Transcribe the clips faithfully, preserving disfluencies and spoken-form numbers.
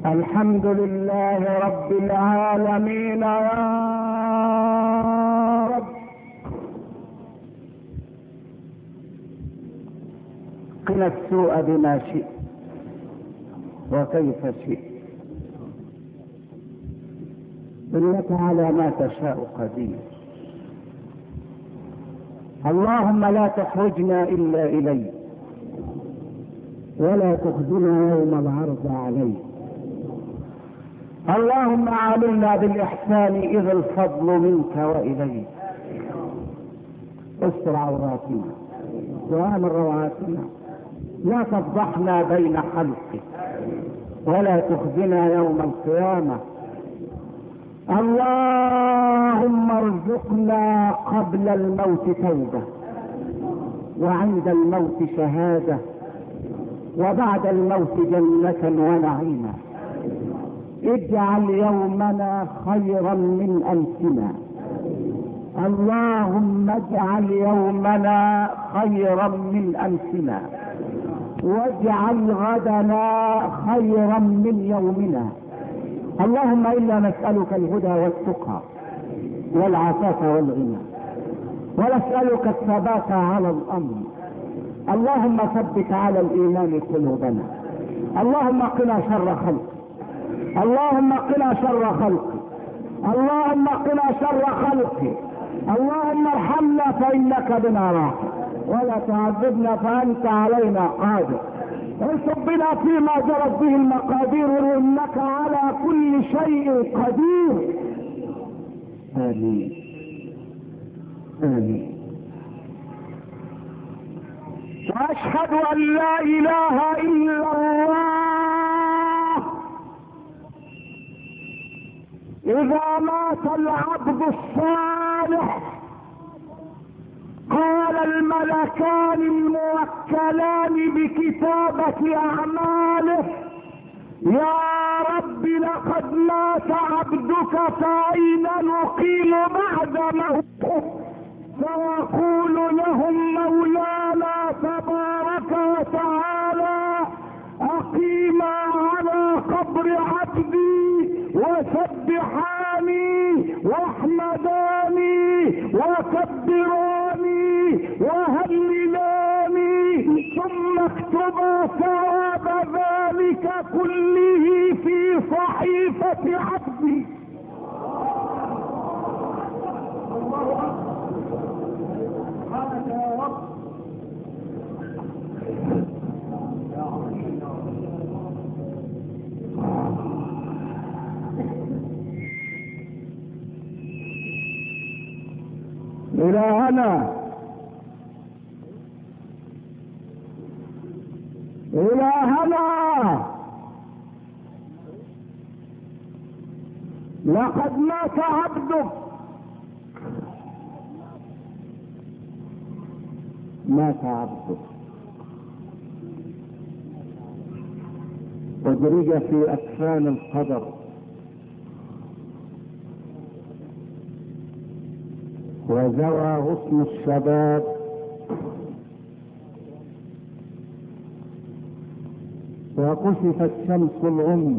الحمد لله رب العالمين يا رب. قنا السوء بما شئت وكيف شئت، إنك على ما تشاء قدير. اللهم لا تخرجنا إلا إليك، ولا تخزنا يوم العرض عليك. اللهم عاملنا بالإحسان إذ الفضل منك وإليك. استر عوراتنا وآمن روعاتنا، لا تفضحنا بين خلقك، ولا تخزنا يوم القيامة. اللهم ارزقنا قبل الموت توبة، وعند الموت شهادة، وبعد الموت جنة ونعيما. اجعل يومنا خيرا من أمسنا. اللهم اجعل يومنا خيرا من أمسنا، واجعل غدنا خيرا من يومنا. اللهم إنا نسألك الهدى والتقى والعفاف والغنى، ونسألك الثبات على الأمر. اللهم ثبت على الإيمان قلوبنا. اللهم قنا شر خلقك، اللهم قنا شر خلقك، اللهم قنا شر خلقك. اللهم ارحمنا فإنك بنا راحم، ولا تعذبنا فأنت علينا قادر. انصب بنا فيما جرت به المقادير، إنك على كل شيء قدير. آمين آمين. وأشهد أن لا إله إلا الله. إذا مات العبد الصالح قال الملكان الموكلان بكتابة أعماله: يا رب لقد مات عبدك فأين نقيم بعد موته؟ فيقول لهم مولانا تبارك وتعالى: أقيما على قبر عبدي وسبحاني واحمداني وكبراني وهللاني، ثم اكتبا ثواب ذلك كله في صحيفة عبدي. إلهنا إلهنا لقد مات عبدك، مات عبدك ودرج في أكفان القدر، وزوى غصن الشباب، وكشفت شمس الغم،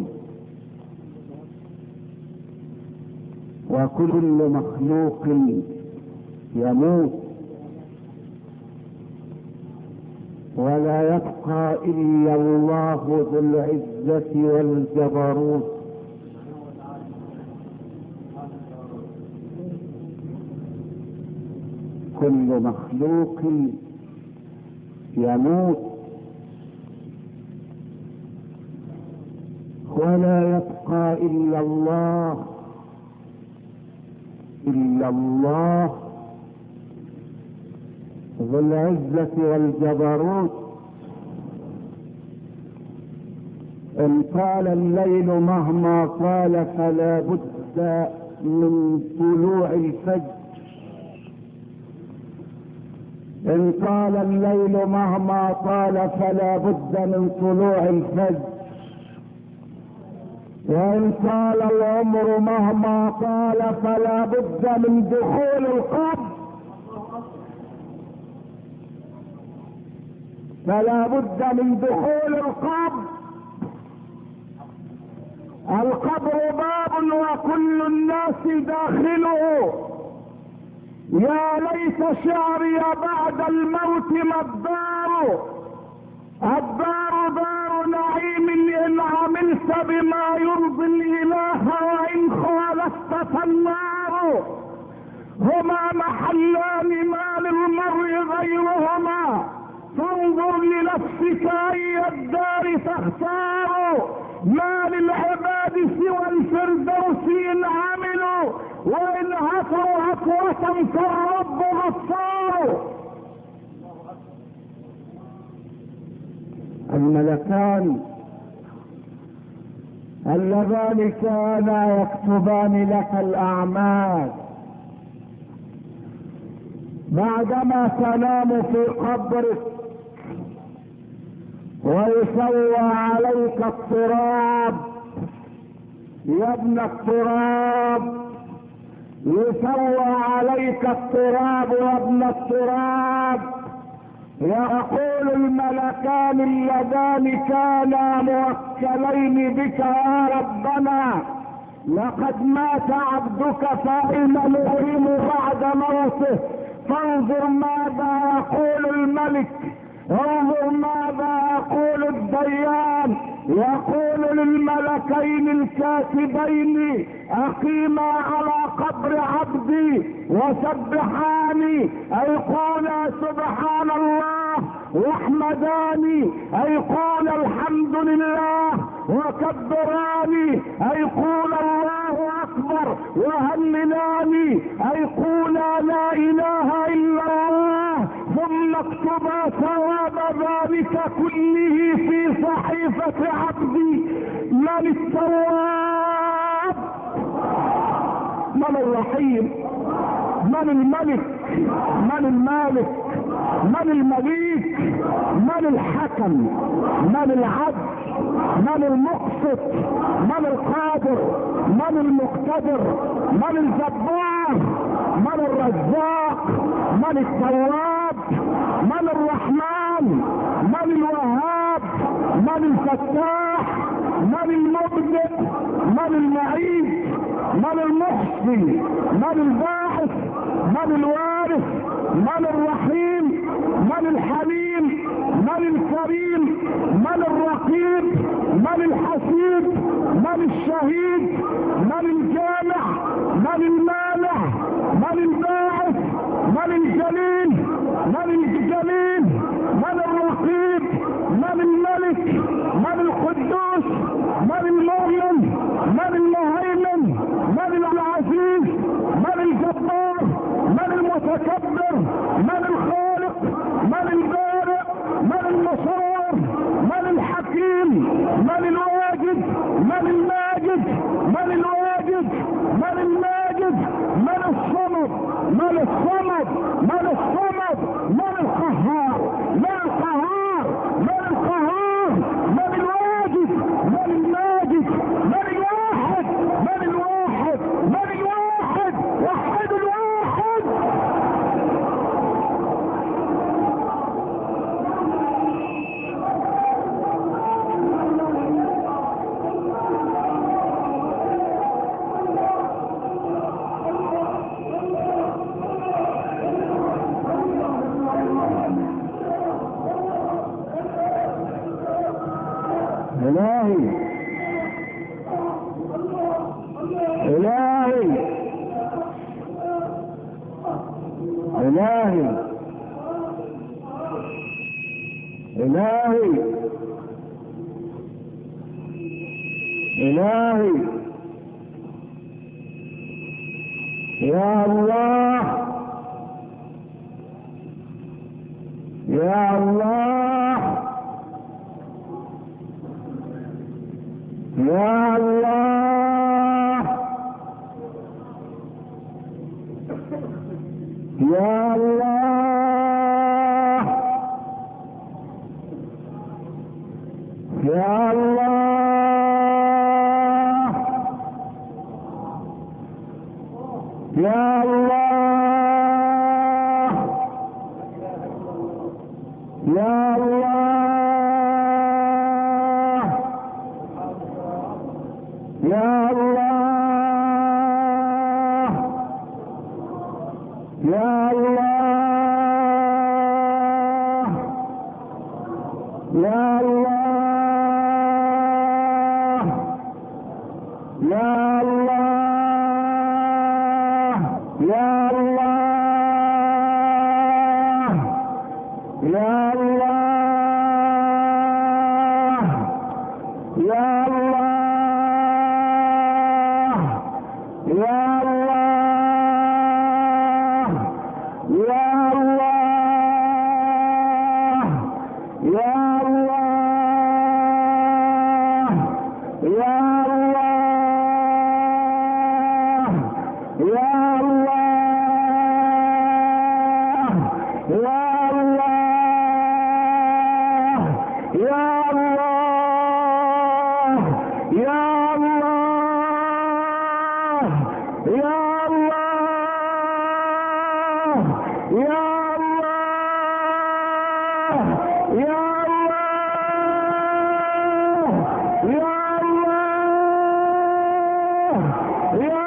وكل مخلوق يموت، ولا يبقى إلا الله ذو العزة والجبروت. كل مخلوق يموت، ولا يبقى إلا الله إلا الله ذو العزة والجبروت. إن طال الليل مهما طال فلا بد من طلوع الفجر. إن طال الليل مهما طال فلا بد من طلوع الفجر. وإن طال العمر مهما طال فلا بد من دخول القبر. فلا بد من دخول القبر. القبر باب وكل الناس داخله. يا ليت شعري بعد الموت ما الدار، الدار دار نعيم ان عملت بما يرضي الاله وان خالفت فالنار. هما محلان ما للمرء غيرهما، فانظر لنفسك اي الدار تختار. ما للعباد سوى الفردوس ان عملوا، وان هفوا هفوة فالرب غفار. الملكان اللذان كانا يكتبان لك الاعمال بعدما تنام في قبرك ويسوى عليك التراب. يا ابن التراب، يسوى عليك التراب يا ابن التراب. يقول الملكان اللذان كانا موكلين بك يا ربنا، لقد مات عبدك فإن نؤلم بعد موته، فانظر ماذا يقول الملك، انظر ماذا يقول الديان. يقول للملكين الكاتبين اقيما على قبر عبدي وسبحاني، اي قولا سبحان الله، واحمداني اي قول الحمد لله، وكبراني اي قول الله اكبر، وهللاني اي قولا لا اله الا الله، ثم اكتبا ثواب ذلك كله في صحيفة عبدي. من التواب؟ من الرحيم؟ من الملك؟ من المالك؟ من المليك؟ من الحكم؟ من العدل؟ من المقسط؟ من القادر؟ من المقتدر؟ من الجبار؟ من الرزاق؟ من التواب؟ من الرحمن؟ من الوهاب؟ من الفتاح؟ من المبدئ؟ من المعيد؟ من المحصي؟ من الباعث؟ من الوارث؟ من الرحيم؟ من الحليم؟ من الكريم؟ من الرقيب؟ من الحسيب؟ من الشهيد؟ من الجامع؟ من المانع؟ من الباعث؟ من الجليل؟ من الجليل؟ من الرقيب؟ من الملك؟ من القدوس؟ من المؤمن؟ من المهيمن؟ من العزيز؟ من الجبار؟ من المتكبر؟ من الخالق؟ من البارئ؟ من المصور؟ من الحكيم؟ من الواجد؟ من الماجد؟ من الواجد؟ من الماجد؟ من الصمد؟ من الصمد؟ من الصمد؟ من القهار؟ من القهار؟ من القهار؟ من الواجد؟ من الماجد؟ من الواحد؟ من الواحد؟ من الواحد؟ وحد الواحد. إلهي إلهي إلهي إلهي إلهي يا الله يا الله يا الله يا الله يا الله يا الله يا الله يا الله يا الله يا الله يا الله يا الله يا الله يا الله يا الله يا الله يا الله يا الله يا الله يا الله يا الله يا الله يا الله يا الله يا الله يا الله يا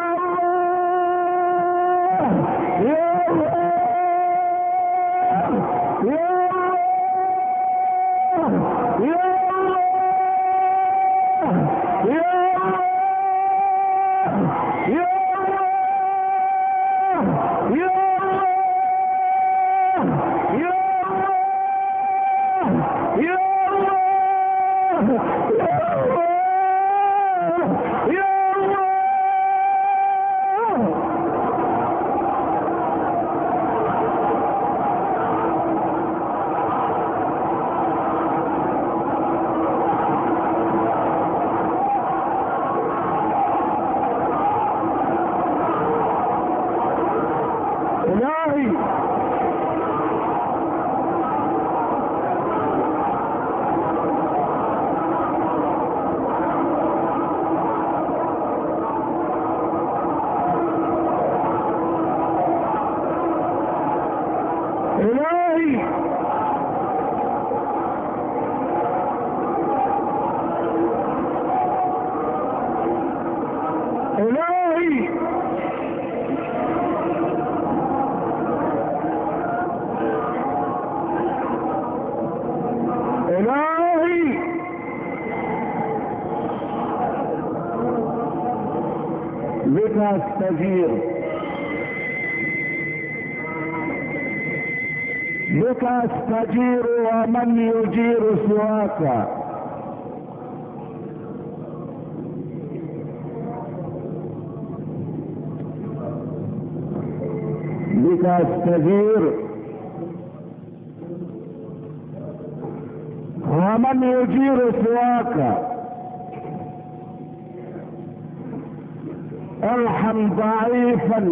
بك استجير بك استجير ومن يجير سواك بك استجير ومن يجير سواك ارحم ضعيفا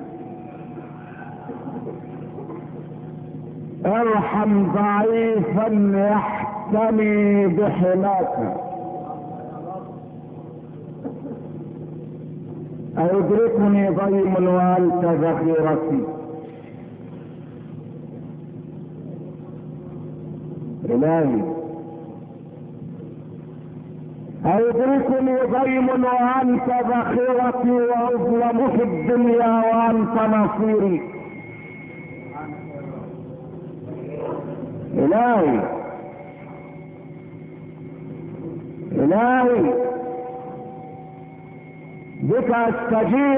ارحم ضعيفا يحتمي بحماك أيدركني ضيم وأنت ذخيرتي إلهي أيدركني ضيم وأنت ذخيرتي وأظلم في الدنيا وأنت نصيري إلهي إلهي بك استجير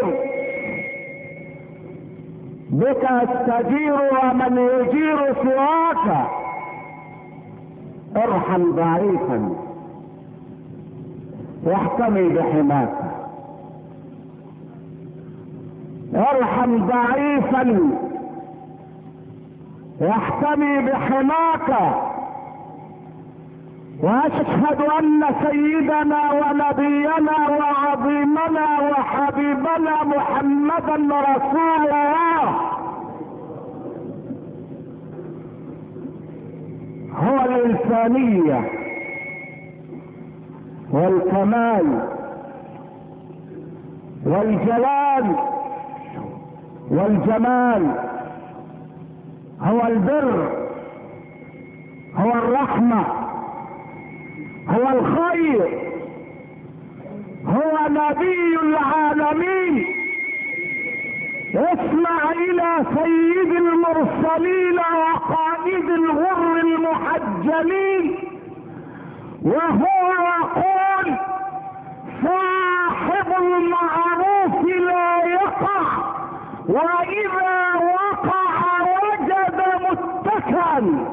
بك استجير ومن يجير سواك ارحم ضعيفا واحتمي بحماك ارحم ضعيفا واحتمي بحماك واشهد ان سيدنا ونبينا وعظيمنا وحبيبنا محمدا رسول الله هو الانسانيه والكمال والجلال والجمال، هو البر، هو الرحمة، هو الخير، هو يا نبي العالمين، اسمع الى سيد المرسلين وقائد الغر المحجلين وهو يقول: صاحب المعروف لا يقع، واذا وقع وجد متكئا.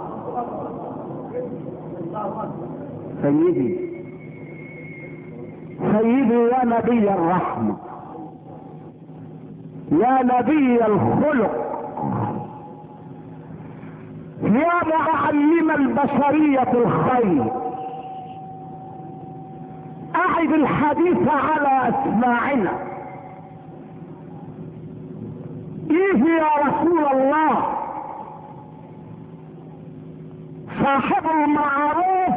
سيدي سيدي يا نبي الرحمة، يا نبي الخلق، يا معلم البشرية الخير، اعد الحديث على اسماعنا. ايه يا رسول الله؟ صاحب المعروف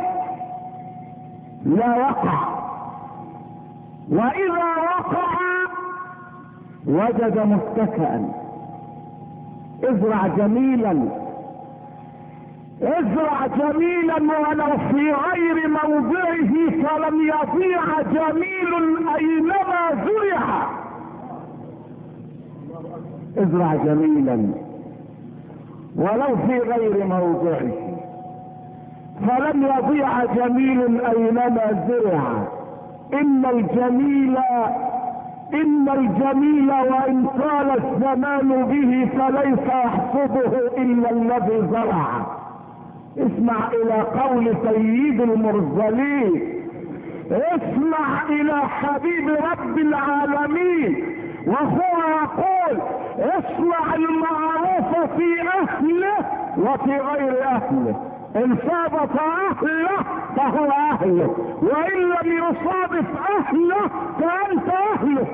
لا يقع، واذا وقع وجد متكئا. ازرع جميلا، ازرع جميلا ولو في غير موضعه فلم يضيع جميل اينما زرع. ازرع جميلا ولو في غير موضعه فلم يضيع جميل اينما زرع. ان الجميل ان الجميل وان طال الزمان به فليس يحصده الا الذي زرع. اسمع الى قول سيد المرسلين، اسمع الى حبيب رب العالمين وهو يقول: اصنع المعروف في اهله وفي غير اهله، ان صادف اهله فهو اهله، وان لم يصادف اهله فانت اهله.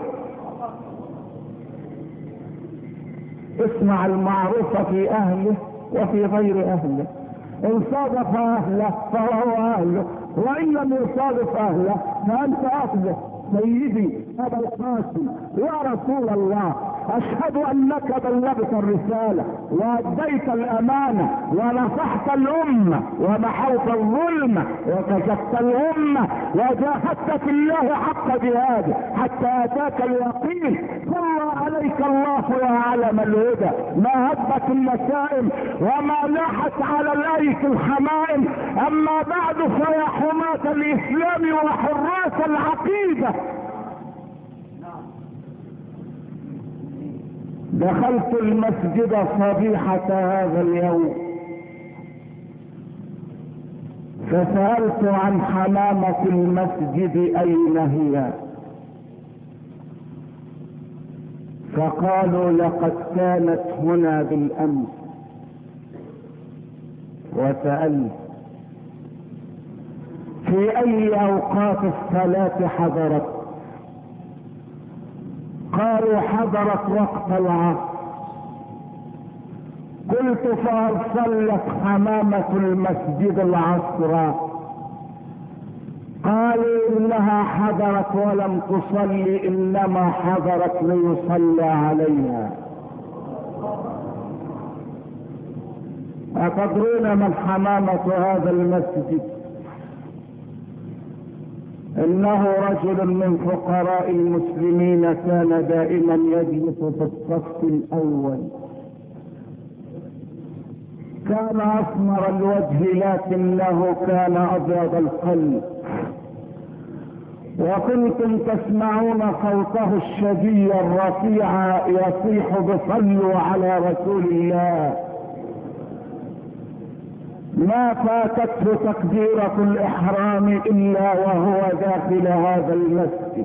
اصنع المعروف في اهله وفي غير اهله، ان صادف اهله فهو اهله، وان لم يصادف اهله فانت اهله. سيدي ابا القاسم يا رسول الله، اشهد انك بلغت الرسالة واديت الامانة ونصحت الامة ومحوت الظلم وكشفت الامة وجاهدت في الله حق جهاده حتى اتاك اليقين. صلى عليك الله يا علم الهدى، ما هبت النسائم وما لاحت على الايك الحمائم. اما بعد فيا حماة الاسلام وحراس العقيدة، دخلت المسجد صبيحة هذا اليوم فسألت عن حمامة المسجد اين هي، فقالوا لقد كانت هنا بالامس. وسألت في اي اوقات الصلاة حضرت، قالوا حضرت وقت العصر. قلت فهل صلت حمامة المسجد العصر؟ قالوا انها حضرت ولم تصلي، انما حضرت ليصلى عليها. أتدرون من حمامة هذا المسجد؟ انه رجل من فقراء المسلمين كان دائما يجلس في الصف الاول، كان اسمر الوجه لكنه كان ابيض القلب، وكنتم تسمعون صوته الشجي الرفيع يصيح بصلوا على رسول الله. ما فاتته تكبيرة الاحرام الا وهو داخل هذا المسجد.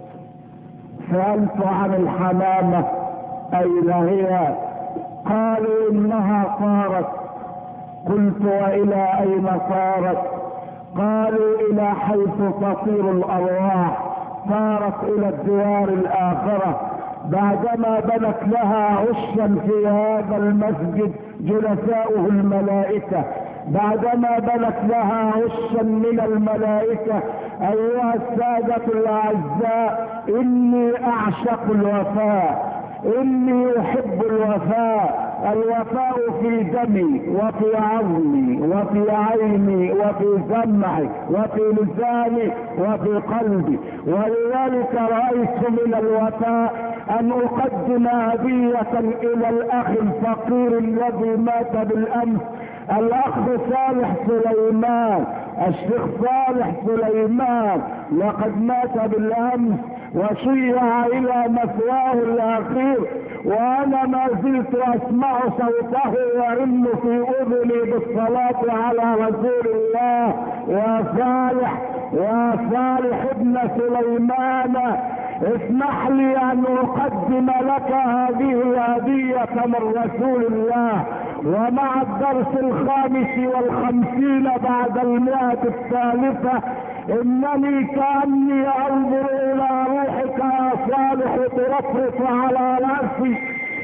سألت عن الحمامة اين هي؟ قالوا انها طارت. قلت والى اين طارت؟ قالوا الى حيث تطير الارواح، طارت الى الديار الاخرة. بعدما بنت لها عشا في هذا المسجد جلساؤه الملائكة، بعدما بنت لها عشا من الملائكة. ايها السادة الاعزاء، اني اعشق الوفاء، اني احب الوفاء، الوفاء في دمي وفي عظمي وفي عيني وفي سمعي وفي لساني وفي قلبي. ولذلك رأيت من الوفاء ان اقدم هدية الى الاخ الفقير الذي مات بالامس، الاخ صالح سليمان، الشيخ صالح سليمان لقد مات بالامس وشيع الى مثواه الاخير، وانا ما زلت اسمع صوته وان في اذني بالصلاة على رسول الله. يا صالح يا صالح ابن سليمان، اسمح لي ان اقدم لك هذه الهدية من رسول الله. ومع الدرس الخامس والخمسين بعد المئة الثالثة انني كأني انظر الى روحك يا صالح ترفرف على رأسي،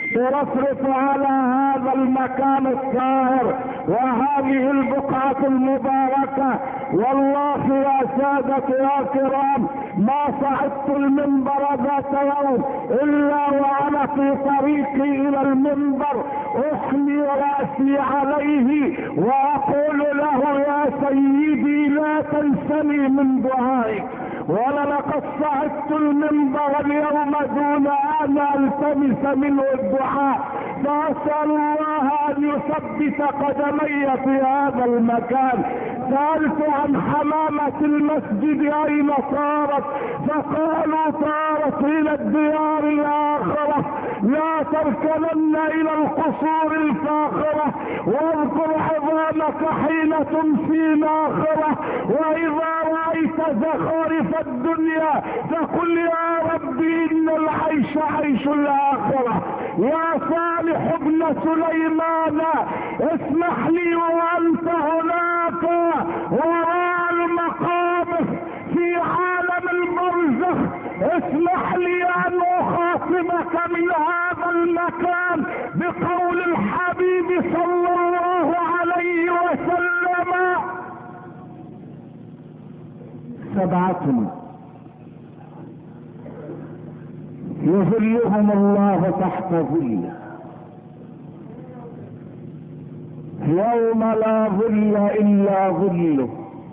ترفرف على هذا المكان الطاهر وهذه البقعة المباركة. والله يا سادة يا كرام ما صعدت المنبر ذات يوم الا وانا في طريقي الى المنبر احمي رأسي عليه واقول له يا سيدي لا تنسني من دعائك. ولقد صعدت المنبر اليوم دون ان التمس منه الدعاء، فاسال الله ان يثبت قدمي في هذا المكان. سالت عن حمامة المسجد اين صارت، فقالوا صارت الى الديار الاخرة. لا تركنن الى القصور الفاخرة، واذكر عظامك حين تمسي ناخرة، واذا رأيت زخارف الدنيا فقل يا ربي ان العيش عيش الاخرة. يا صالح ابن سليمان اسمح لي وانت هناك وراء المقابر في عالم البرزخ، اسمح لي ان اخاطبك من هذا المكان بقول الحبيب صلى الله عليه وسلم: سبعة يظلهم الله تحت ظله يوم لا ظل الا ظله.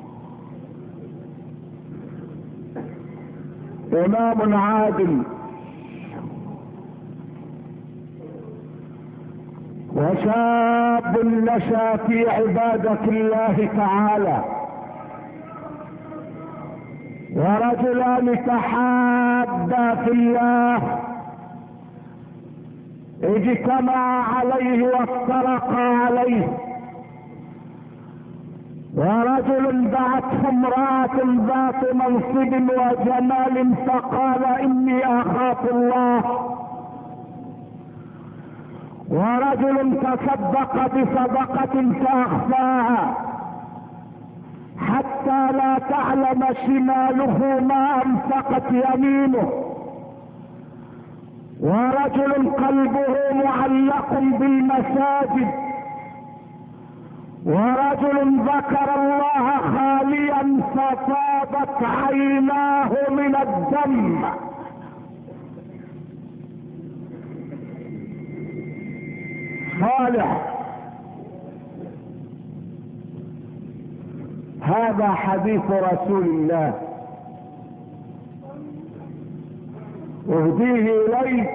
امام عادل وشاب نشا في عبادة الله تعالى، ورجلان تحابا في الله اجتمعا عليه وافترقا عليه. ورجل دعته امرأة ذات منصب وجمال فقال اني اخاف الله. ورجل تصدق بصدقة فاخفاها حتى لا تعلم شماله ما انفقت يمينه. ورجل قلبه معلق بالمساجد. ورجل ذكر الله خاليا ففاضت عيناه من الدم. صالح هذا حديث رسول الله اهديه اليك،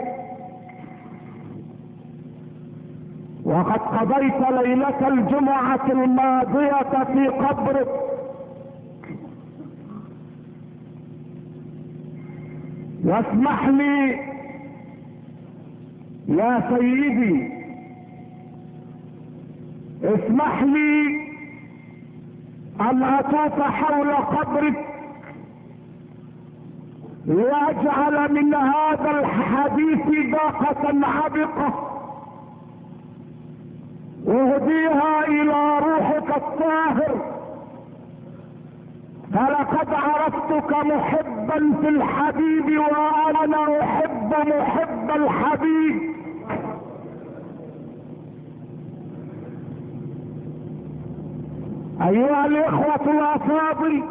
وقد قضيت ليلة الجمعة الماضية في قبرك، واسمح لي يا سيدي، اسمح لي ان اطوف حول قبرك ليجعل من هذا الحديث باقة عبقة اهديها الى روحك الطاهر. فلقد عرفتك محبا في الحبيب وانا احب محب الحبيب. ايها الاخوة الافاضل،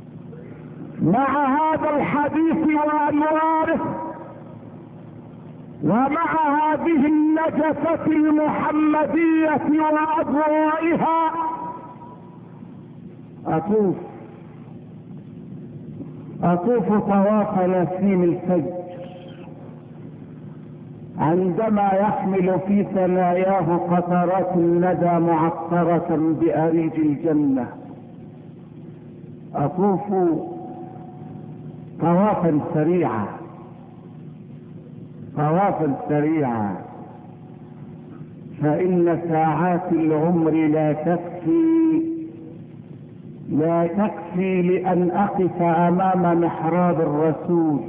مع هذا الحديث وانواره ومع هذه النجفة المحمدية وأضوائها أطوف أطوف طواف نسيم الفجر عندما يحمل في ثناياه قطرات الندى معطرة بأريج الجنة. أطوف طوافا سريعا طوافا سريعا فإن ساعات العمر لا تكفي لا تكفي لأن أقف أمام محراب الرسول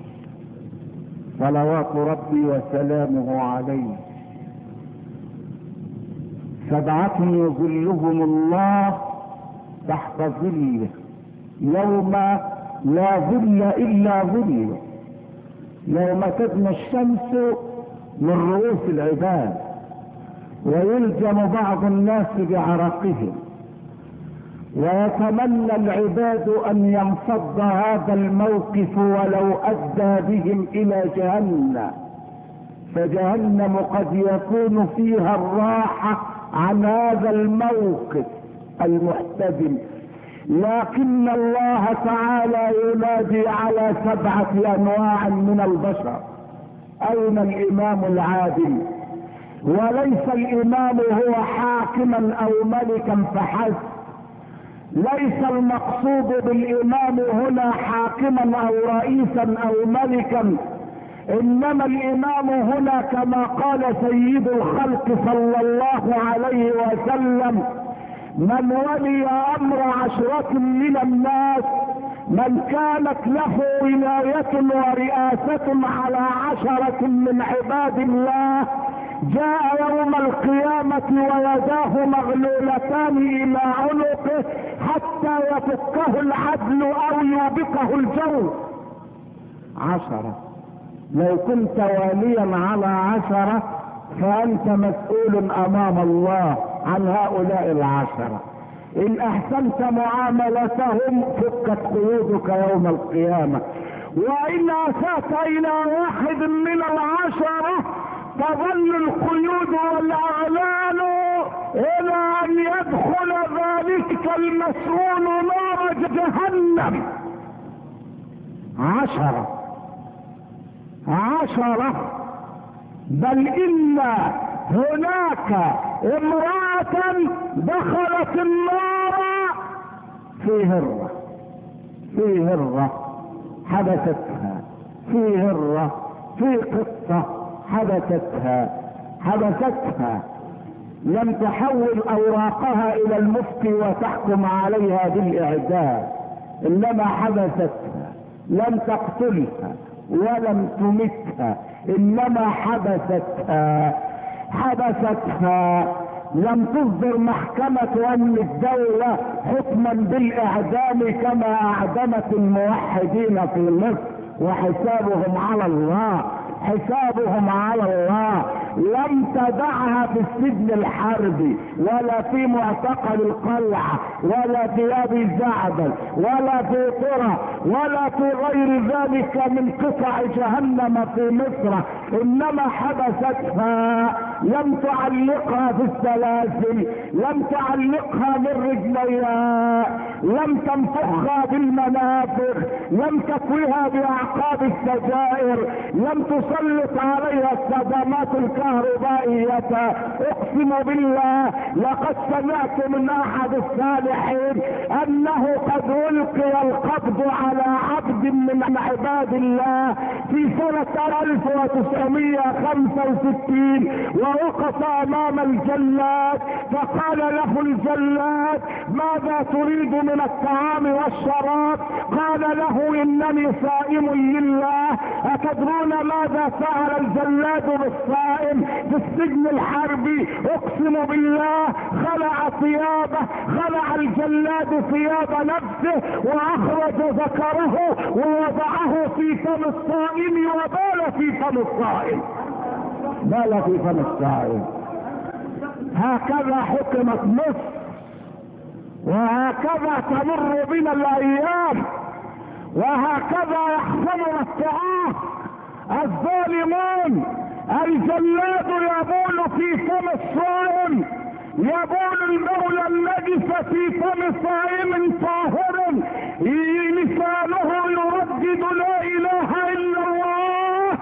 صلوات ربي وسلامه عليه. سبعة يظلهم الله تحت ظله يوم لا ظل إلا ظله، يوم تدنى الشمس من رؤوس العباد ويلجم بعض الناس بعرقهم، ويتمنى العباد ان ينفض هذا الموقف ولو ادى بهم الى جهنم، فجهنم قد يكون فيها الراحة عن هذا الموقف المحتدم. لكن الله تعالى ينادي على سبعة انواع من البشر. اين الامام العادل؟ وليس الامام هو حاكما او ملكا فحسب، ليس المقصود بالامام هنا حاكما او رئيسا او ملكا، انما الامام هنا كما قال سيد الخلق صلى الله عليه وسلم: من ولي امر عشرة من الناس، من كانت له ولاية ورئاسة على عشرة من عباد الله، جاء يوم القيامة ويداه مغلولتان الى عنقه حتى يفكه العدل او يوبقه الجو. عشرة، لو كنت واليا على عشرة فانت مسؤول امام الله عن هؤلاء العشرة. ان احسنت معاملتهم فكت قيودك يوم القيامة، وان اسأت الى واحد من العشرة تظل القيود والاعلان الى ان يدخل ذلك المسؤول نار جهنم. عشرة عشرة بل ان هناك امرأة دخلت النار في هرة في هرة حبستها، في هرة في قطة حبستها حبستها لم تحول اوراقها الى المفتي وتحكم عليها بالاعدام، انما حبستها، لم تقتلها ولم تمتها، انما حبستها حبستها لم تصدر محكمة امن الدولة حكما بالاعدام كما اعدمت الموحدين في مصر، وحسابهم على الله حسابهم على الله. لم تدعها في السجن الحربي ولا في معتقل القلعة ولا في ابي زعبل ولا في قرى ولا في غير ذلك من قطع جهنم في مصر، انما حبستها، لم تعلقها في السلاسل، لم تعلقها بالرجليها، لم تنفخها بالمنافخ، لم تكويها باعقاب السجائر، لم تسلط عليها الصدمات الكهربائية. اقسم بالله لقد سمعت من احد الصالحين انه قد القي القبض على عبد من عباد الله في سنة الف وتسعمائة وخمسة وستين، ووقف امام الجلاد فقال له الجلاد: ماذا تريد من الطعام والشراب؟ قال له: انني صائم لله. اتدرون ماذا فعل الجلاد بالصائم في السجن الحربي؟ اقسم بالله خلع ثيابه، خلع الجلاد ثياب نفسه واخرج ذكره ووضعه في فم الصائم وبال في فم الصائم، بال في فم الصائم. هكذا حكمت مصر، وهكذا تمر بنا الايام، وهكذا يحصلنا الطعام. الظالمون الجلاد يبول في فم الصائم، يبول المولى النجس في فم صائم طاهر لسانه يردد لا اله الا الله.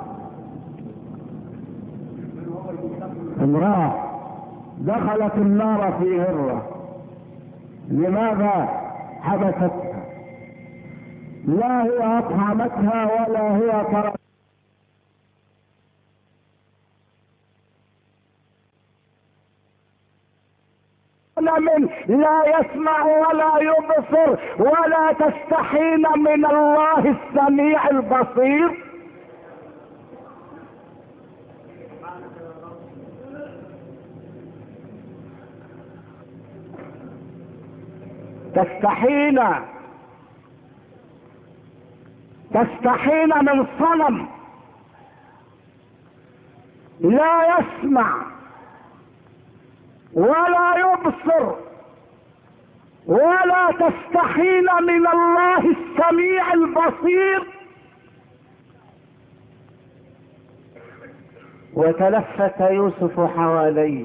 امرأة دخلت النار في هرة، لماذا حبستها؟ لا هي اطعمتها ولا هي تركتها، من لا يسمع ولا يبصر ولا تستحين من الله السميع البصير. تستحين تستحين من صنم لا يسمع ولا يبصر، ولا تستحين من الله السميع البصير. وتلفت يوسف حواليه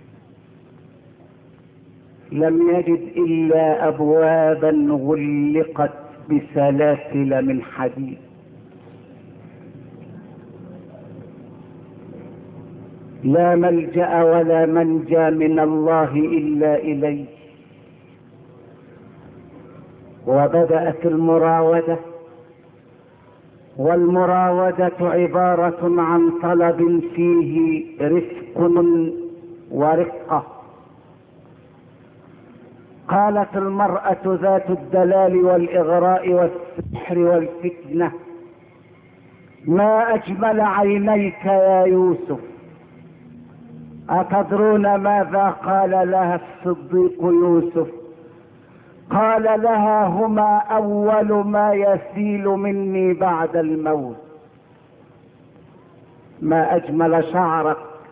لم يجد الا ابوابا غلقت بسلاسل من حديد، لا ملجأ ولا منجى من الله الا اليه. وبدأت المراودة، والمراودة عبارة عن طلب فيه رفق ورقة. قالت المرأة ذات الدلال والإغراء والسحر والفتنة: ما أجمل عينيك يا يوسف. أتدرون ماذا قال لها الصديق يوسف؟ قال لها: هما أول ما يسيل مني بعد الموت. ما أجمل شعرك.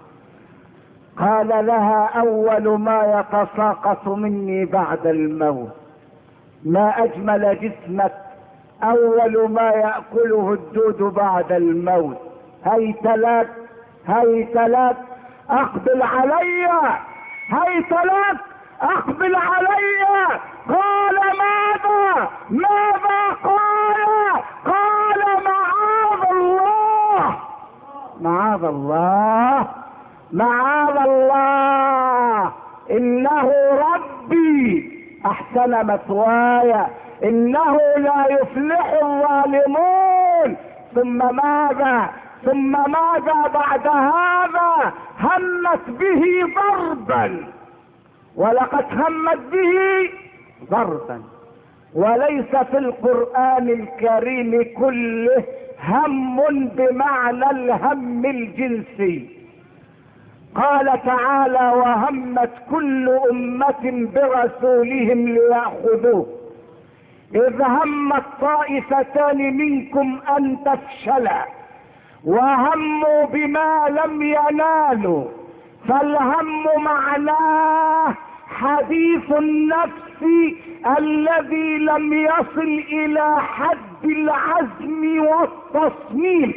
قال لها: أول ما يتساقط مني بعد الموت. ما أجمل جسمك. أول ما يأكله الدود بعد الموت. هيت لك هيت لك أقبل علي، هيت لك أقبل علي. قال: ماذا ماذا قال؟ قال: معاذ الله معاذ الله معاذ الله، إنه ربي أحسن مثواي، إنه لا يفلح الظالمون. ثم ماذا ثم ماذا بعد هذا؟ همت به ضربا، ولقد همت به ضربا. وليس في القرآن الكريم كله هم بمعنى الهم الجنسي. قال تعالى: وهمت كل أمة برسولهم ليأخذوه إذ همت طائفتان منكم أن تفشلا وهموا بما لم ينالوا. فالهم معناه حديث النفس الذي لم يصل إلى حد العزم والتصميم،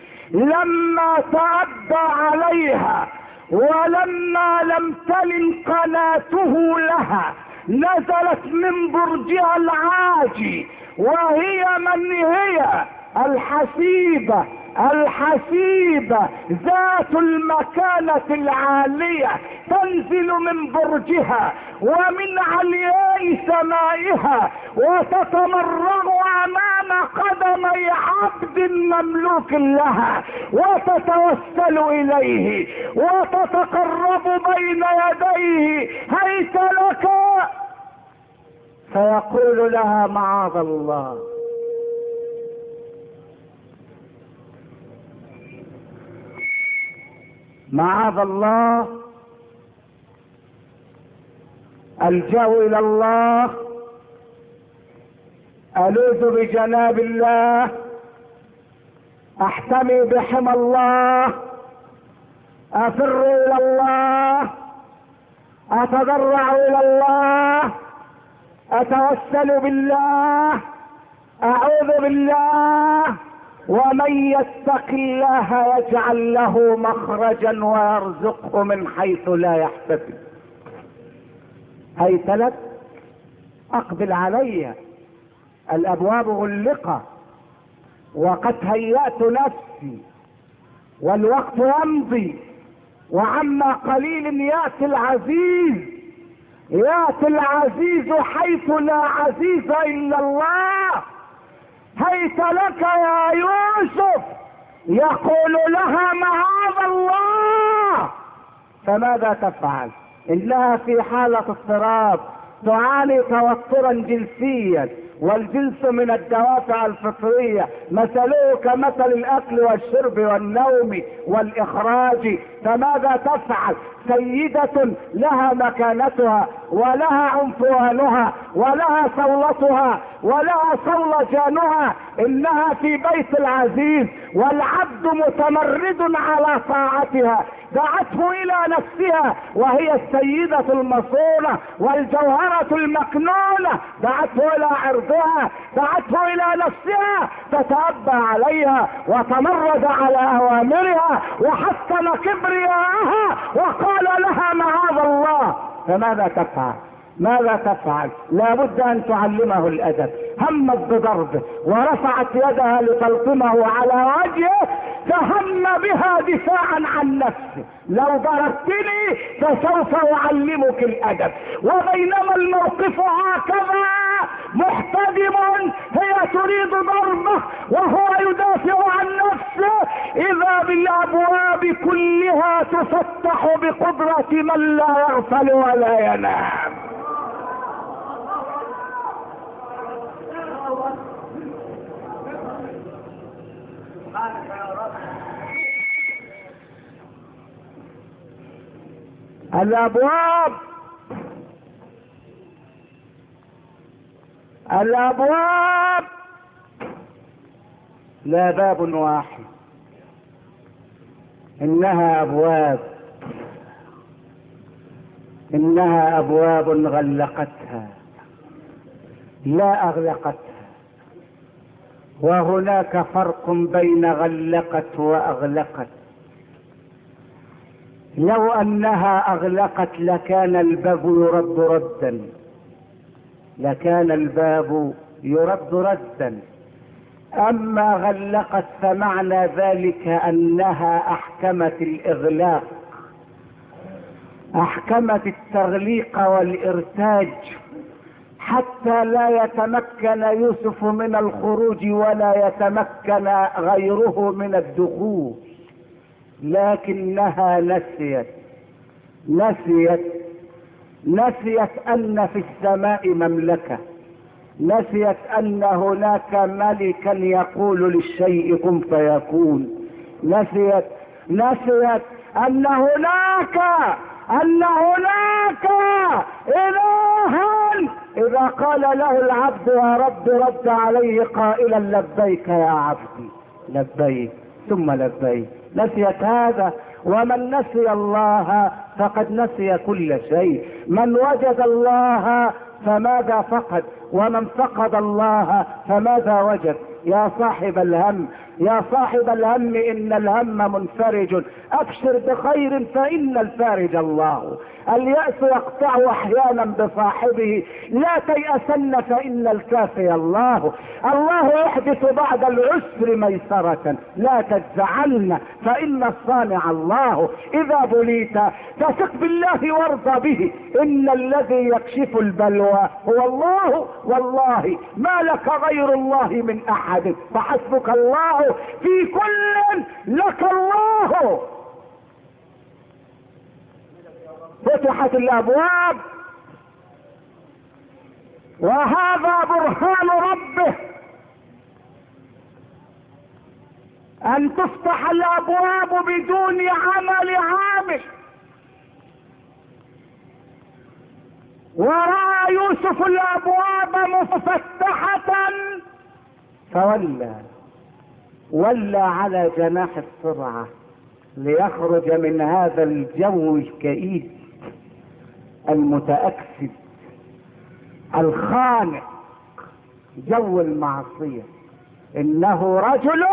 لما تأبى عليها ولما لم تلن قناته لها نزلت من برجها العاجي، وهي من هي؟ الحسيبة الحسيبة ذات المكانة العالية، تنزل من برجها ومن علياء سمائها وتتمرغ امام قدمي عبد مملوك لها، وتتوسل اليه وتتقرب بين يديه: هيت لك. فيقول لها: معاذ الله. معاذ الله، ألجأ إلى الله، ألوذ بجناب الله، أحتمي بحمى الله، أفر إلى الله، أتضرع إلى الله، أتوسل بالله، أعوذ بالله، ومن يتق الله يجعل له مخرجا ويرزقه من حيث لا يحتسب. هيت لك اقبل علي، الابواب غلقت وقد هيأت نفسي والوقت يمضي، وعما قليل يأتي العزيز، يأتي العزيز حيث لا عزيز الا الله. هيت لك يا يوسف، يقول لها معاذ الله، فماذا تفعل؟ انها في حالة اضطراب، تعاني توترا جنسيا، والجنس من الدوافع الفطرية، مثله كمثل الاكل والشرب والنوم والاخراج. فماذا تفعل؟ سيدة لها مكانتها ولها عنفوانها ولها صولتها ولها صولجانها، انها في بيت العزيز والعبد متمرد على طاعتها. دعته الى نفسها وهي السيدة المصونة والجوهرة المكنونة، دعته الى عرضها، دعته الى نفسها، فتأبى عليها وتمرد على اوامرها وحسن كبرياءها وقال لها معاذ الله. فماذا تفعل؟ ماذا تفعل؟ لابد ان تعلمه الادب. همت بضربه ورفعت يدها لتلطمه على وجهه، فهم بها دفاعا عن نفسه. لو ضربتني فسوف اعلمك الادب. وبينما الموقف هكذا محتدم، هي تريد ضربه وهو يدافع عن نفسه، اذا بالابواب كلها تفتح بقدرة من لا يغفل ولا ينام. الابواب الابواب لا باب واحد، انها ابواب انها ابواب غلقتها لا اغلقتها. وهناك فرق بين غلقت واغلقت. لو انها اغلقت لكان الباب يرد ردا، لكان الباب يرد ردا. اما غلقت فمعنى ذلك انها احكمت الاغلاق، احكمت التغليق والارتاج، حتى لا يتمكن يوسف من الخروج ولا يتمكن غيره من الدخول. لكنها نسيت نسيت نسيت ان في السماء مملكة، نسيت ان هناك ملكا يقول للشيء كن فيكون، نسيت نسيت ان هناك ان هناك الها اذا قال له العبد يا رب رد عليه قائلا لبيك يا عبدي، لبيك ثم لبيك. نسيت هذا. ومن نسي الله فقد نسي كل شيء. من وجد الله فماذا فقد؟ ومن فقد الله فماذا وجد؟ يا صاحب الهم، يا صاحب الهم ان الهم منفرج، ابشر بخير فان الفارج الله. اليأس يقطع احيانا بصاحبه، لا تيأسن فان الكافي الله. الله يحدث بعد العسر ميسرة، لا تجزعن فان الصانع الله. اذا بليت فثق بالله وارضى به، ان الذي يكشف البلوى هو الله، والله ما لك غير الله من احد، فحسبك الله في كل لك الله. فتحت الابواب، وهذا برهان ربه ان تفتح الابواب بدون عمل عامل. ورأى يوسف الابواب مفتحة فولى ولى على جناح السرعة ليخرج من هذا الجو الكئيب المتأكسد الخانق، جو المعصية. انه رجل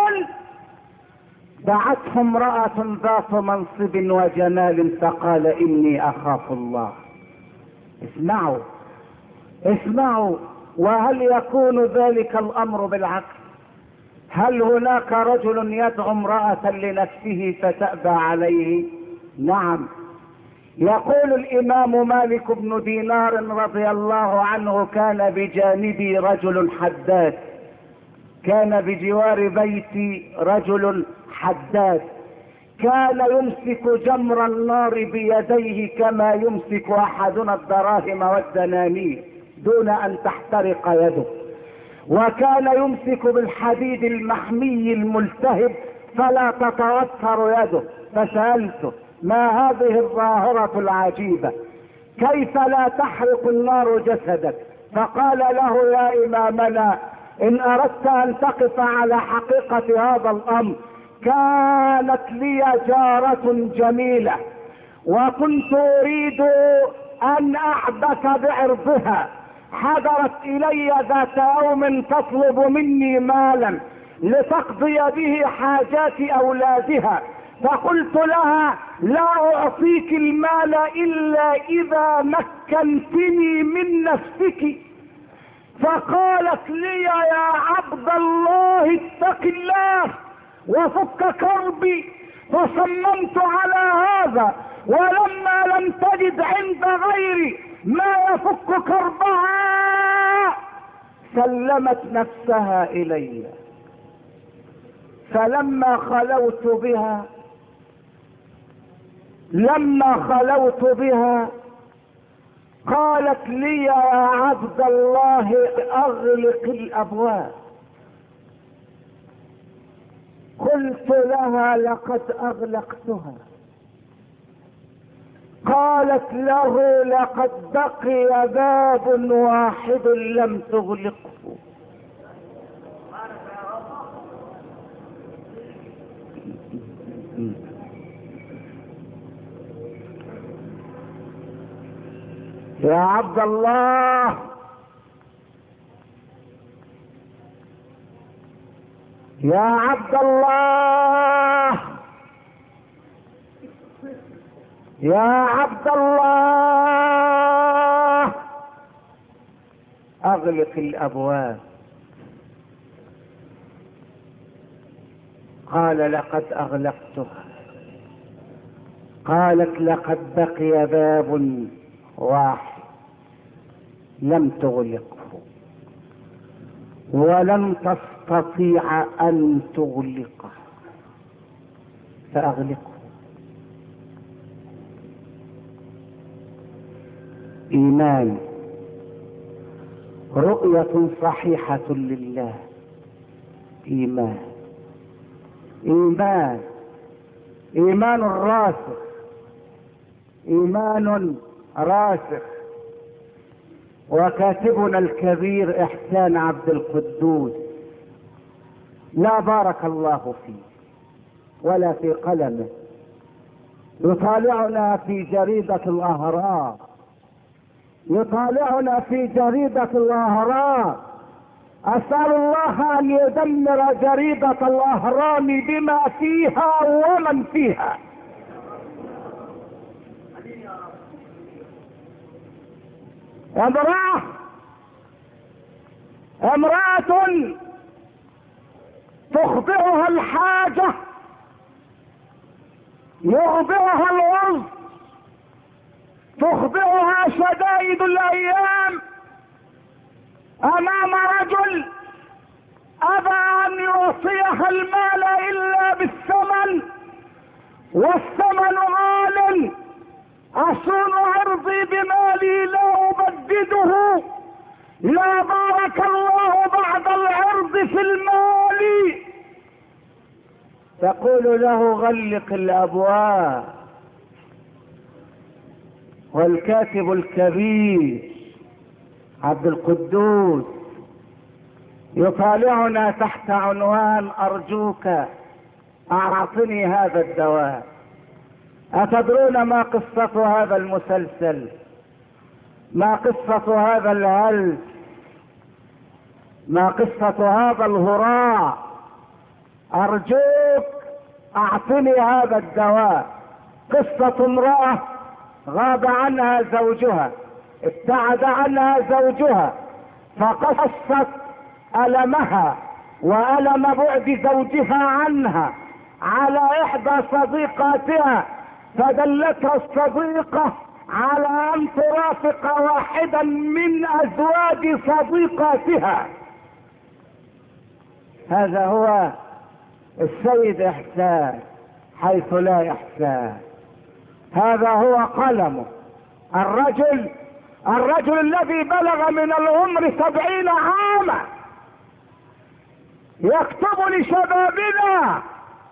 دعته امرأة ذات منصب وجمال فقال اني اخاف الله. اسمعوا اسمعوا. وهل يكون ذلك الامر بالعكس؟ هل هناك رجل يدعو امرأة لنفسه فتأبى عليه؟ نعم. يقول الامام مالك بن دينار رضي الله عنه كان بجانبي رجل حداد، كان بجوار بيتي رجل حداد، كان يمسك جمر النار بيديه كما يمسك احدنا الدراهم والدنانير دون ان تحترق يده، وكان يمسك بالحديد المحمي الملتهب فلا تتوتر يده. فسألته ما هذه الظاهرة العجيبة؟ كيف لا تحرق النار جسدك؟ فقال له يا امامنا ان اردت ان تقف على حقيقة هذا الامر، كانت لي جارة جميلة وكنت اريد ان اعبث بعرضها، حضرت الي ذات يوم تطلب مني مالا لتقضي به حاجات اولادها، فقلت لها لا اعطيك المال الا اذا مكنتني من نفسك، فقالت لي يا عبد الله اتق الله وفك كربي، فصممت على هذا، ولما لم تجد عند غيري ما يفك كربها سلمت نفسها الي. فلما خلوت بها لما خلوت بها قالت لي يا عبد الله اغلق الابواب. قلت لها لقد اغلقتها. قالت له لقد بقي باب واحد لم تغلقه. يا عبد الله يا عبد الله يا عبد الله اغلق الابواب. قال لقد اغلقتها. قالت لقد بقي باب واحد لم تغلقه ولن تستطيع ان تغلقه فاغلقه. ايمان، رؤية صحيحة لله، ايمان ايمان ايمان راسخ، ايمان راسخ. وكاتبنا الكبير احسان عبد القدوس لا بارك الله فيه ولا في قلمه يطالعنا في جريدة الاهرام يطالعنا في جريدة الاهرام. اسأل الله ان يدمر جريدة الاهرام بما فيها ومن فيها. امرأة امرأة تخضعها الحاجة، يخضعها العرض، تخضعها شدائد الايام امام رجل ابى ان يعطيها المال الا بالثمن، والثمن غال. اصون عرضي بمالي لا ابدده، لا بارك الله بعد العرض في المال. تقول له غلق الابواب. والكاتب الكبير عبد القدوس يطالعنا تحت عنوان ارجوك اعطني هذا الدواء. اتدرون ما قصة هذا المسلسل؟ ما قصة هذا الهلس؟ ما قصة هذا الهراء؟ ارجوك اعطني هذا الدواء. قصة امرأة غاب عنها زوجها، ابتعد عنها زوجها، فقصت ألمها وألم بعد زوجها عنها على إحدى صديقاتها، فدلتها الصديقة على أن ترافق واحدا من أزواج صديقاتها. هذا هو السيد إحسان حيث لا إحسان. هذا هو قلمه. الرجل الرجل الذي بلغ من العمر سبعين عاما يكتب لشبابنا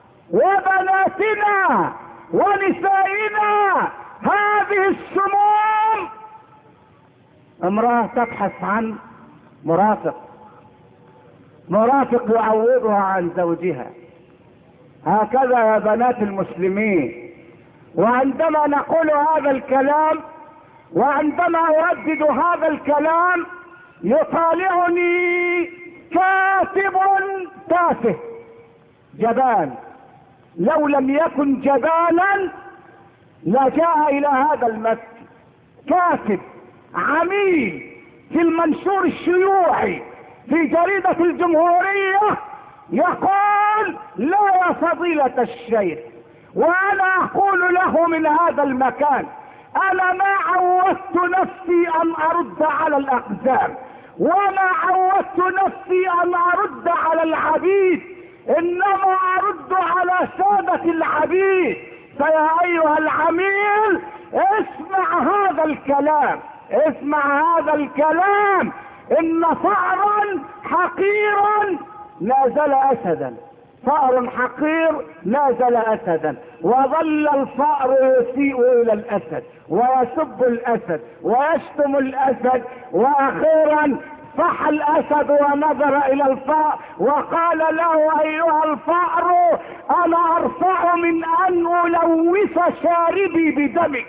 وبناتنا ونسائنا هذه السموم. امرأة تبحث عن مرافق، مرافق يعوضها عن زوجها. هكذا يا بنات المسلمين. وعندما نقول هذا الكلام وعندما اردد هذا الكلام يطالعني كاتب تافه جبان، لو لم يكن جبانا لجاء الى هذا المسجد. كاتب عميل في المنشور الشيوعي في جريدة الجمهورية يقول: لا يا فضيلة الشيخ، وانا اقول له من هذا المكان: انا ما عودت نفسي ان ارد على الاقدام، وما عودت نفسي ان ارد على العبيد، انما ارد على سادة العبيد. فيا ايها العميل اسمع هذا الكلام، اسمع هذا الكلام. ان فأرا حقيرا لا زال اسدا، فأر حقير لا زال اسدا، وظل الفأر يسيء الى الاسد ويسب الاسد ويشتم الاسد، واخيرا صح الاسد ونظر الى الفأر وقال له: ايها الفأر، انا ارفع من ان الوث شاربي بدمك.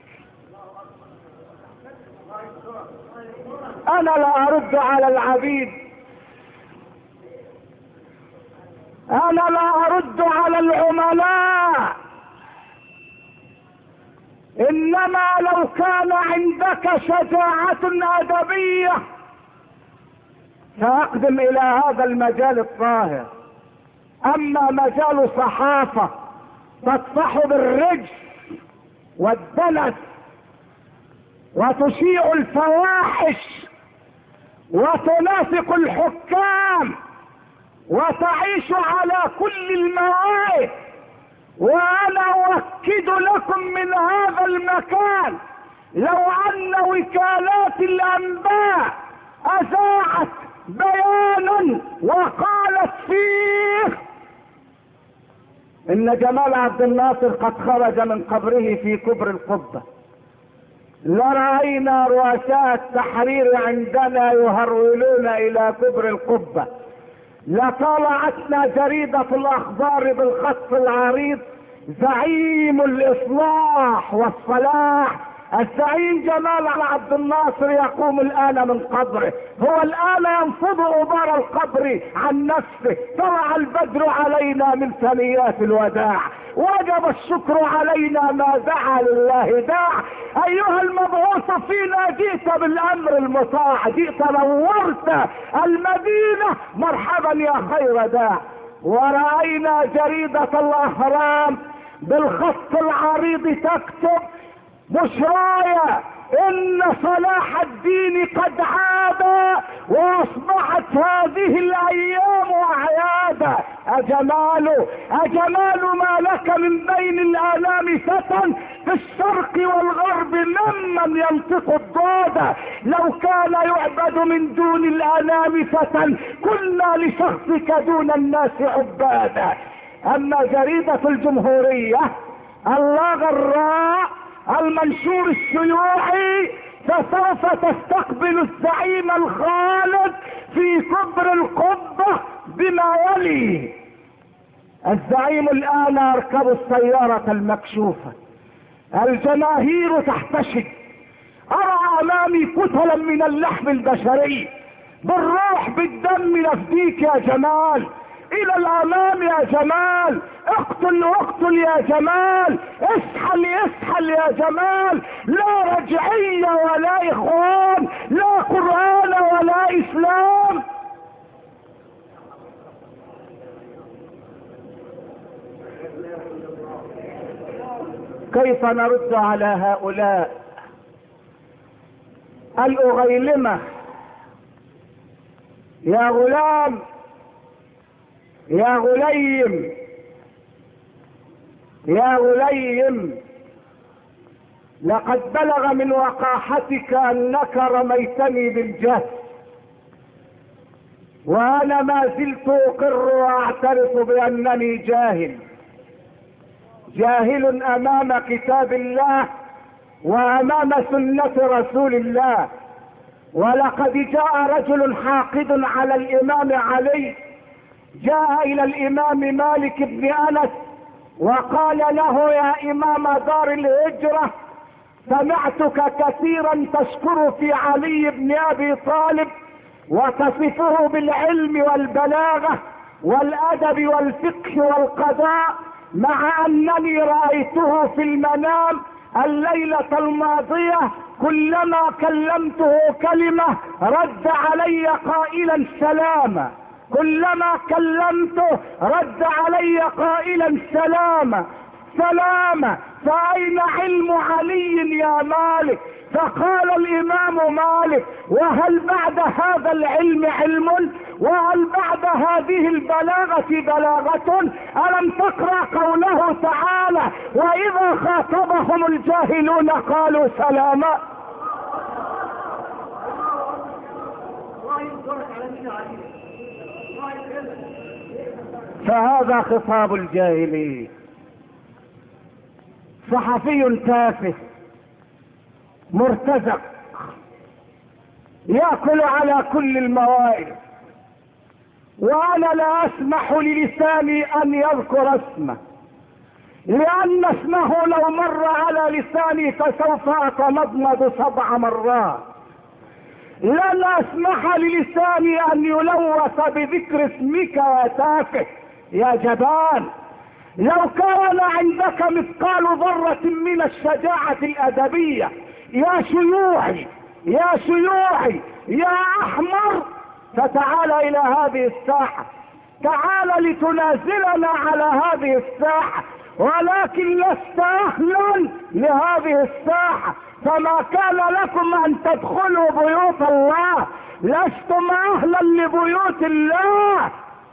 انا لا ارد على العبيد، انا لا ارد على العملاء، انما لو كان عندك شجاعة ادبية فاقدم الى هذا المجال الطاهر. اما مجال صحافة تطفح بالرجس والدنس وتشيع الفواحش وتنافق الحكام وتعيش على كل الموائد، وانا اؤكد لكم من هذا المكان: لو ان وكالات الانباء اذاعت بيانا وقالت فيه ان جمال عبد الناصر قد خرج من قبره في كبر القبة، لرأينا رؤساء التحرير عندنا يهرولون الى كبر القبة، لطلعتنا جريدة الاخبار بالخط العريض: زعيم الاصلاح والصلاح الزعيم جمال عبد الناصر يقوم الان من قبره، هو الان ينفض غبار القبر عن نفسه. طلع البدر علينا من ثنيات الوداع، وجب الشكر علينا ما دعا لله داع. ايها المبعوث فينا جئت بالامر المطاع، جئت نورت المدينة، مرحبا يا خير داع. ورأينا جريدة الاهرام بالخط العريض تكتب: بشرايا ان صلاح الدين قد عاد واصبحت هذه الايام اعيادا. اجمال اجمال ما لك من بين الانام فتى في الشرق والغرب ممن ينطق الضاد. لو كان يعبد من دون الانام فتى كنا لشخصك دون الناس عبادا. اما جريدة الجمهورية اللغراء المنشور الشيوعي فسوف تستقبل الزعيم الخالد في كبر القبة بما يلي: الزعيم الان يركب السيارة المكشوفة، الجماهير تحتشد، ارى امامي كتلا من اللحم البشري بالروح بالدم نفديك يا جمال، الى الامام يا جمال، اقتل واقتل يا جمال، اسحل اسحل يا جمال، لا رجعية ولا اخوان، لا قرآن ولا اسلام. كيف نرد على هؤلاء الأغيلمة؟ يا غلام يا غليم يا غليم، لقد بلغ من وقاحتك انك رميتني بالجهل، وانا ما زلت اقر واعترف بانني جاهل، جاهل امام كتاب الله وامام سنة رسول الله. ولقد جاء رجل حاقد على الامام علي، جاء الى الامام مالك بن انس وقال له: يا امام دار الهجرة، سمعتك كثيرا تشكر في علي بن ابي طالب وتصفه بالعلم والبلاغة والادب والفقه والقضاء، مع انني رأيته في المنام الليلة الماضية كلما كلمته كلمة رد علي قائلا سلاما، كلما كلمته رد علي قائلا سلاما سلاما، فأين علم علي يا مالك؟ فقال الإمام مالك: وهل بعد هذا العلم علم؟ وهل بعد هذه البلاغة بلاغة؟ ألم تقرأ قوله تعالى: وإذا خاطبهم الجاهلون قالوا سلاما؟ فهذا خطاب الجاهلين. صحفي تافه مرتزق يأكل على كل الموائد، وانا لا اسمح للساني ان يذكر اسمه، لان اسمه لو مر على لساني فسوف اتمضمض سبع مرات. لن اسمح للساني ان يلوث بذكر اسمك يا تافه يا جبان. لو كان عندك مثقال ذرة من الشجاعة الادبية يا شيوعي يا شيوعي يا احمر، فتعال الى هذه الساحة، تعال لتنازلنا على هذه الساحة، ولكن لست اهلا لهذه الساحة، فما كان لكم ان تدخلوا بيوت الله، لستم اهلا لبيوت الله.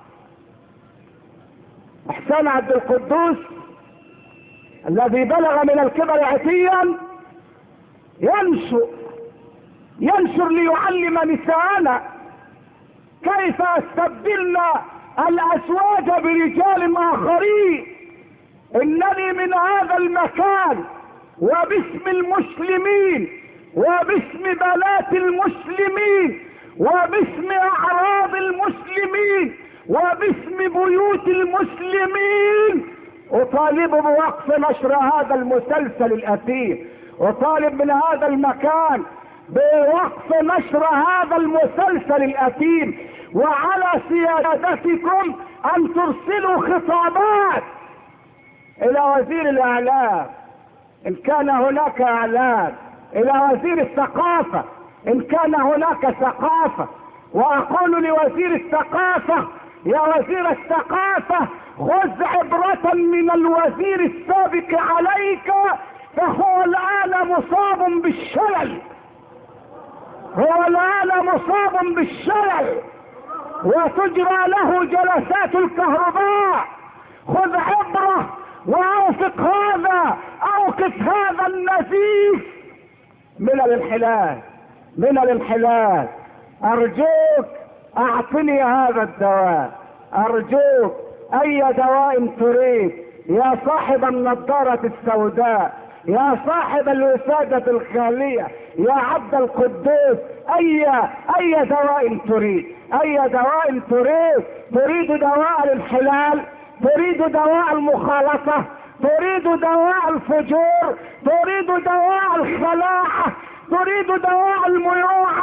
احسان عبد القدوس الذي بلغ من الكبر عتيا ينشر ينشر ليعلم نساءنا كيف استبدلنا الازواج برجال اخرين. انني من هذا المكان وباسم المسلمين وباسم بنات المسلمين وباسم اعراض المسلمين وباسم بيوت المسلمين اطالب بوقف نشر هذا المسلسل الاثير، اطالب من هذا المكان بوقف نشر هذا المسلسل الاثيم، وعلى سيادتكم ان ترسلوا خطابات الى وزير الاعلام ان كان هناك اعلام، الى وزير الثقافة ان كان هناك ثقافة، واقول لوزير الثقافة: يا وزير الثقافة، خذ عبرة من الوزير السابق عليك، فهو الان مصاب بالشلل، هو الان مصاب بالشلل وتجرى له جلسات الكهرباء. خذ عبرة واوفق هذا، اوقف هذا النزيف من الانحلال من الانحلال. ارجوك اعطني هذا الدواء، ارجوك اي دواء تريد يا صاحب النظارة السوداء، يا صاحب الوسادة الخالية، يا عبد القدوس، اي اي دواء تريد اي دواء تريد تريد دواء الانحلال، تريد دواء المخالطة، تريد دواء الفجور، تريد دواء الخلاعة، تريد دواء الميوعة،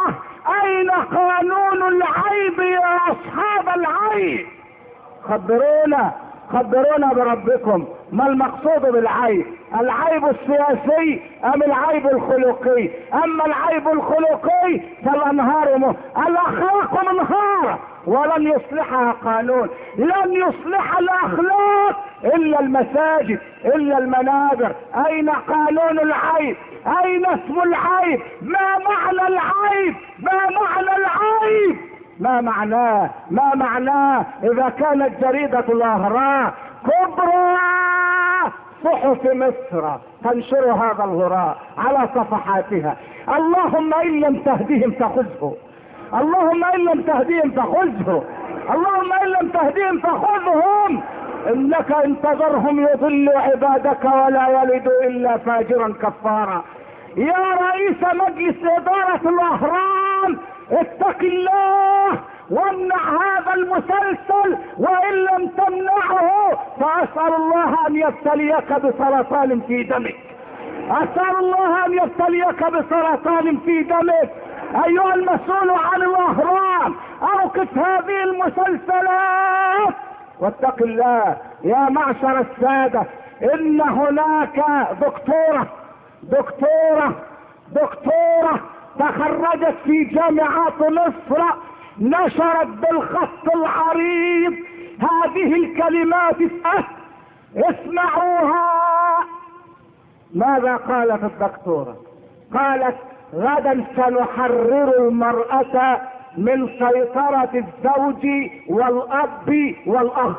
اين قانون العيب يا اصحاب العيب؟ خبرونا خبرونا بربكم، ما المقصود بالعيب؟ العيب السياسي ام العيب الخلقي؟ اما العيب الخلقي فالانهار م... الاخلاق منهارة ولن يصلحها قانون، لن يصلح الاخلاق الا المساجد الا المنابر. اين قانون العيب؟ اين اسم العيب؟ ما معنى العيب؟ ما معنى العيب؟ ما معناه؟ ما معناه اذا كانت جريدة الاهرام كبرى صحف مصر تنشر هذا الهراء على صفحاتها؟ اللهم ان لم تهدهم فخذه، اللهم ان لم تهدهم فخذه، اللهم ان لم تهدهم فخذهم، انك ان تذرهم يضلوا عبادك ولا يلدوا الا فاجرا كفارا. يا رئيس مجلس ادارة الاهرام اتق الله وامنع هذا المسلسل، وان لم تمنعه فاسأل الله ان يبتليك بسرطان في دمك، اسأل الله ان يبتليك بسرطان في دمك. ايها المسؤول عن الاهرام اوقف هذه المسلسلات واتق الله. يا معشر السادة، ان هناك دكتورة دكتورة دكتورة تخرجت في جامعات مصر، نشرت بالخط العريض هذه الكلمات، اسمعوها. ماذا قالت الدكتورة؟ قالت: غدا سنحرر المرأة من سيطرة الزوج والأب والأخ.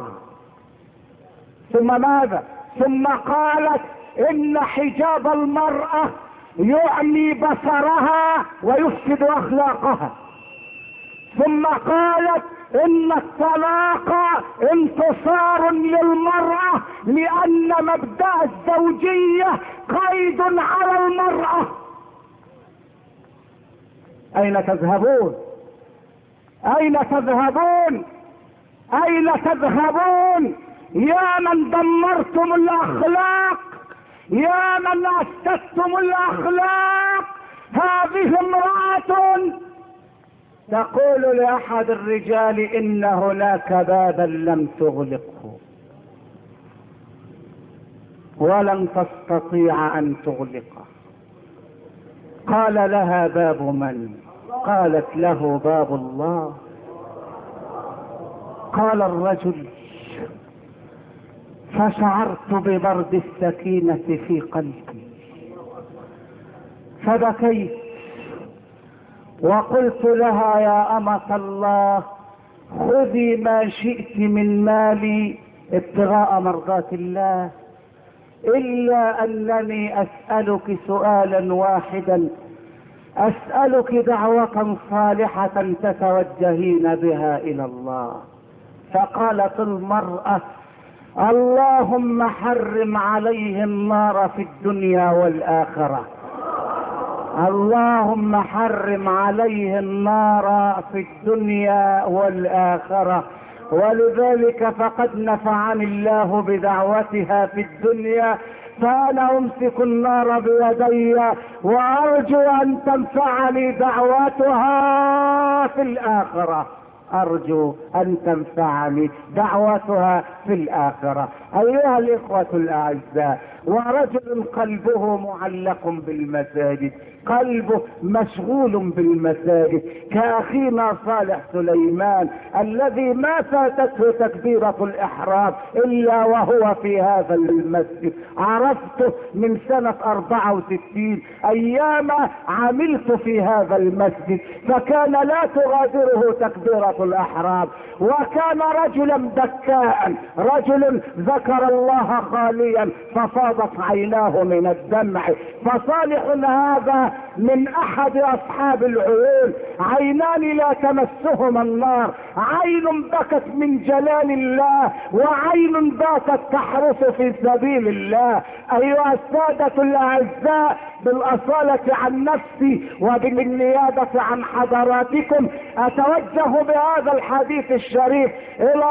ثم ماذا؟ ثم قالت: إن حجاب المرأة يعمي بصرها ويفسد أخلاقها. ثم قالت: إن الطلاق انتصار للمرأة لأن مبدأ الزوجية قيد على المرأة. أين تذهبون؟ أين تذهبون؟ أين تذهبون يا من دمرتم الأخلاق، يا من أفسدتم الأخلاق؟ هذه امرأة تقول لأحد الرجال: إن هناك بابا لم تغلقه ولن تستطيع أن تغلقه. قال لها: باب من؟ قالت له: باب الله. قال الرجل: فشعرت ببرد السكينة في قلبي فبكيت وقلت لها: يا أمة الله، خذي ما شئت من مالي ابتغاء مرضات الله، إلا أنني أسألك سؤالا واحدا، أسألك دعوة صالحة تتوجهين بها إلى الله. فقالت المرأة: اللهم حرم عليه النار في الدنيا والآخرة، اللهم حرم عليه النار في الدنيا والآخرة. ولذلك فقد نفعني الله بدعوتها في الدنيا، فأنا أمسك النار بيدي وأرجو أن تنفعني دعوتها في الآخرة، أرجو أن تنفعني دعوتها في الآخرة. أيها الإخوة الأعزاء، ورجل قلبه معلق بالمساجد، قلبه مشغول بالمساجد، كأخينا صالح سليمان الذي ما فاتته تكبيرة الإحرام إلا وهو في هذا المسجد. عرفته من سنة أربعة وستين أيام عملت في هذا المسجد، فكان لا تغادره تكبيرة الإحرام، وكان رجلا دكاء، رجل ذكر الله خاليا ففاضت عيناه من الدمع. فصالح هذا من احد اصحاب العيون، عينان لا تمسهما النار، عين بكت من جلال الله، وعين باتت تحرس في سبيل الله. ايها السادة الاعزاء، بالاصالة عن نفسي وبالنيابة عن حضراتكم اتوجه بهذا الحديث الشريف الى روح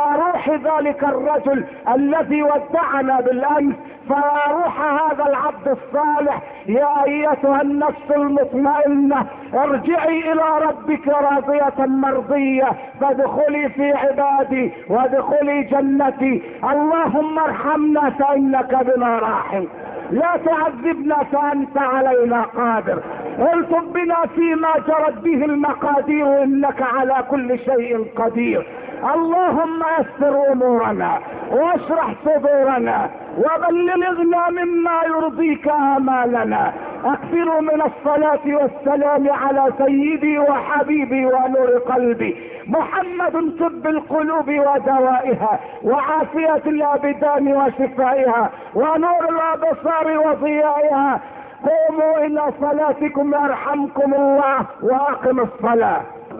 روح ذلك الرجل الذي ودعنا بالامس، فيا روح هذا العبد الصالح يا ايتها النفس المطمئنة ارجعي الى ربك راضية مرضية، فادخلي في عبادي وادخلي جنتي. اللهم ارحمنا فانك بنا راحم، لا تعذبنا فانت علينا قادر، الطف بنا فيما جرت به المقادير انك على كل شيء قدير. اللهم يسر امورنا واشرح صدورنا وبلغنا مما يرضيك امالنا. اكثروا من الصلاة والسلام على سيدي وحبيبي ونور قلبي محمد، طب القلوب ودوائها وعافية الابدان وشفائها ونور الابصار وضيائها. قوموا الى صلاتكم يرحمكم الله واقم الصلاة.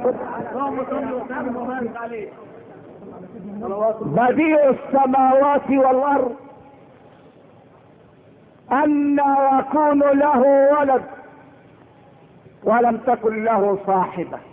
بديع السماوات والارض ان يكون له ولد ولم تكن له صاحبة،